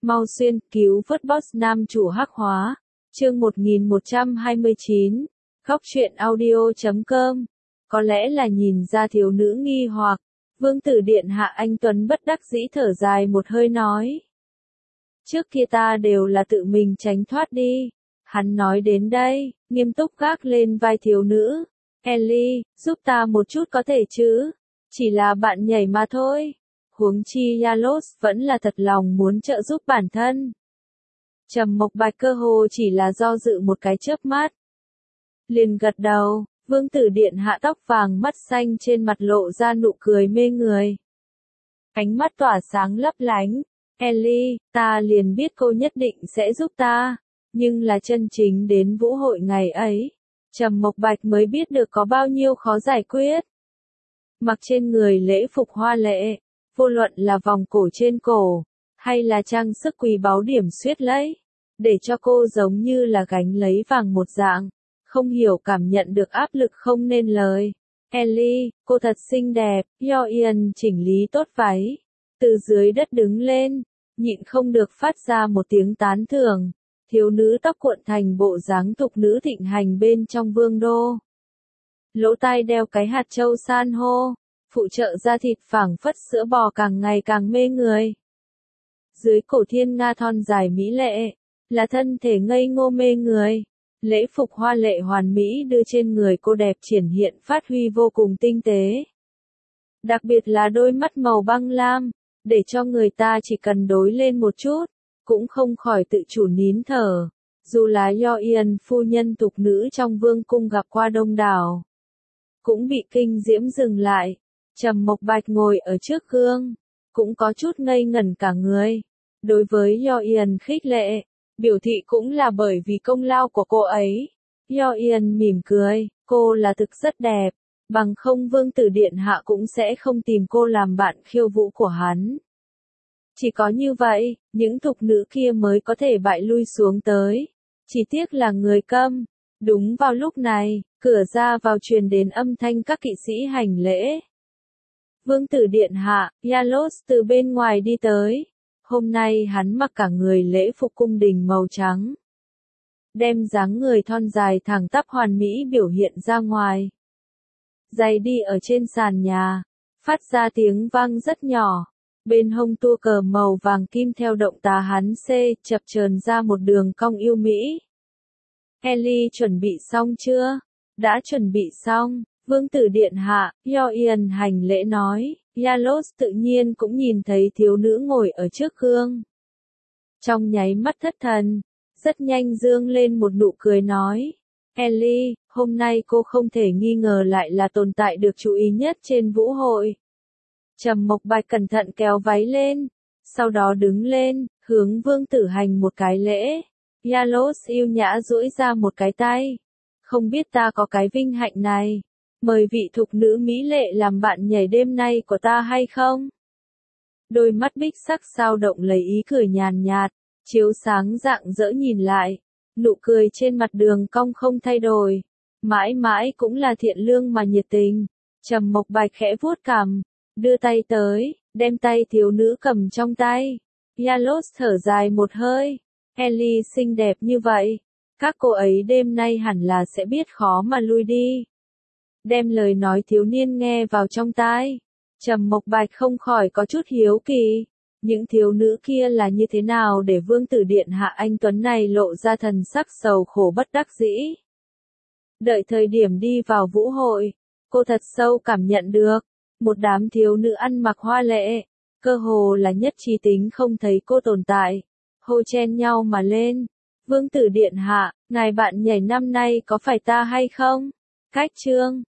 Mau xuyên, cứu vớt boss nam chủ hắc hóa. Chương 1129. Góc truyện audio.com. Có lẽ là nhìn ra thiếu nữ nghi hoặc, Vương tử điện hạ anh Tuấn bất đắc dĩ thở dài một hơi nói. Trước kia ta đều là tự mình tránh thoát đi. Hắn nói đến đây, nghiêm túc gác lên vai thiếu nữ. Ellie, giúp ta một chút có thể chứ? Chỉ là bạn nhảy mà thôi. Huống chi Yalos vẫn là thật lòng muốn trợ giúp bản thân. Trầm Mộc Bạch cơ hồ chỉ là do dự một cái chớp mắt. Liền gật đầu, Vương tử điện hạ tóc vàng mắt xanh trên mặt lộ ra nụ cười mê người. Ánh mắt tỏa sáng lấp lánh. Ellie, ta liền biết cô nhất định sẽ giúp ta. Nhưng là chân chính đến vũ hội ngày ấy, Trầm Mộc Bạch mới biết được có bao nhiêu khó giải quyết. Mặc trên người lễ phục hoa lệ, vô luận là vòng cổ trên cổ, hay là trang sức quý báu điểm xuyết lấy, để cho cô giống như là gánh lấy vàng một dạng, không hiểu cảm nhận được áp lực không nên lời. Ellie, cô thật xinh đẹp. Yoian chỉnh lý tốt váy, từ dưới đất đứng lên, nhịn không được phát ra một tiếng tán thưởng. Thiếu nữ tóc cuộn thành bộ dáng thục nữ thịnh hành bên trong vương đô. Lỗ tai đeo cái hạt châu san hô, phụ trợ da thịt phảng phất sữa bò càng ngày càng mê người. Dưới cổ thiên nga thon dài mỹ lệ, là thân thể ngây ngô mê người. Lễ phục hoa lệ hoàn mỹ đưa trên người cô đẹp triển hiện phát huy vô cùng tinh tế. Đặc biệt là đôi mắt màu băng lam, để cho người ta chỉ cần đối lên một chút, cũng không khỏi tự chủ nín thở. Dù là Yoian phu nhân tục nữ trong vương cung gặp qua đông đảo, cũng bị kinh diễm dừng lại. Trầm Mộc Bạch ngồi ở trước gương, cũng có chút ngây ngẩn cả người. Đối với Yoian khích lệ, biểu thị cũng là bởi vì công lao của cô ấy. Yoian mỉm cười, cô là thực rất đẹp, bằng không Vương tử điện hạ cũng sẽ không tìm cô làm bạn khiêu vũ của hắn. Chỉ có như vậy, những thục nữ kia mới có thể bại lui xuống tới. Chỉ tiếc là người câm. Đúng vào lúc này, cửa ra vào truyền đến âm thanh các kỵ sĩ hành lễ. Vương tử điện hạ, Yalos từ bên ngoài đi tới. Hôm nay hắn mặc cả người lễ phục cung đình màu trắng, đem dáng người thon dài thẳng tắp hoàn mỹ biểu hiện ra ngoài. Giày đi ở trên sàn nhà, phát ra tiếng vang rất nhỏ. Bên hông tua cờ màu vàng kim theo động tà hắn chập chờn ra một đường cong yêu mỹ. Ellie chuẩn bị xong chưa? Đã chuẩn bị xong. Vương tử điện hạ, Yoian hành lễ nói. Yalos tự nhiên cũng nhìn thấy thiếu nữ ngồi ở trước gương. Trong nháy mắt thất thần, rất nhanh dương lên một nụ cười nói. Ellie, hôm nay cô không thể nghi ngờ lại là tồn tại được chú ý nhất trên vũ hội. Trầm Mộc Bạch cẩn thận kéo váy lên, sau đó đứng lên, hướng vương tử hành một cái lễ. Yalos yêu nhã duỗi ra một cái tay. Không biết ta có cái vinh hạnh này, mời vị thục nữ mỹ lệ làm bạn nhảy đêm nay của ta hay không? Đôi mắt bích sắc sao động lấy ý cười nhàn nhạt, chiếu sáng rạng rỡ nhìn lại. Nụ cười trên mặt đường cong không thay đổi, mãi mãi cũng là thiện lương mà nhiệt tình. Trầm Mộc Bạch khẽ vuốt cằm, đưa tay tới, đem tay thiếu nữ cầm trong tay. Yalos thở dài một hơi. Ellie xinh đẹp như vậy, các cô ấy đêm nay hẳn là sẽ biết khó mà lui đi. Đem lời nói thiếu niên nghe vào trong tai, Trầm Mộc Bạch không khỏi có chút hiếu kỳ. Những thiếu nữ kia là như thế nào để Vương tử điện hạ anh Tuấn này lộ ra thần sắc sầu khổ bất đắc dĩ. Đợi thời điểm đi vào vũ hội, cô thật sâu cảm nhận được, một đám thiếu nữ ăn mặc hoa lệ, cơ hồ là nhất trí tính không thấy cô tồn tại, hô chen nhau mà lên. Vương tử điện hạ, ngài bạn nhảy năm nay có phải ta hay không? Cách chương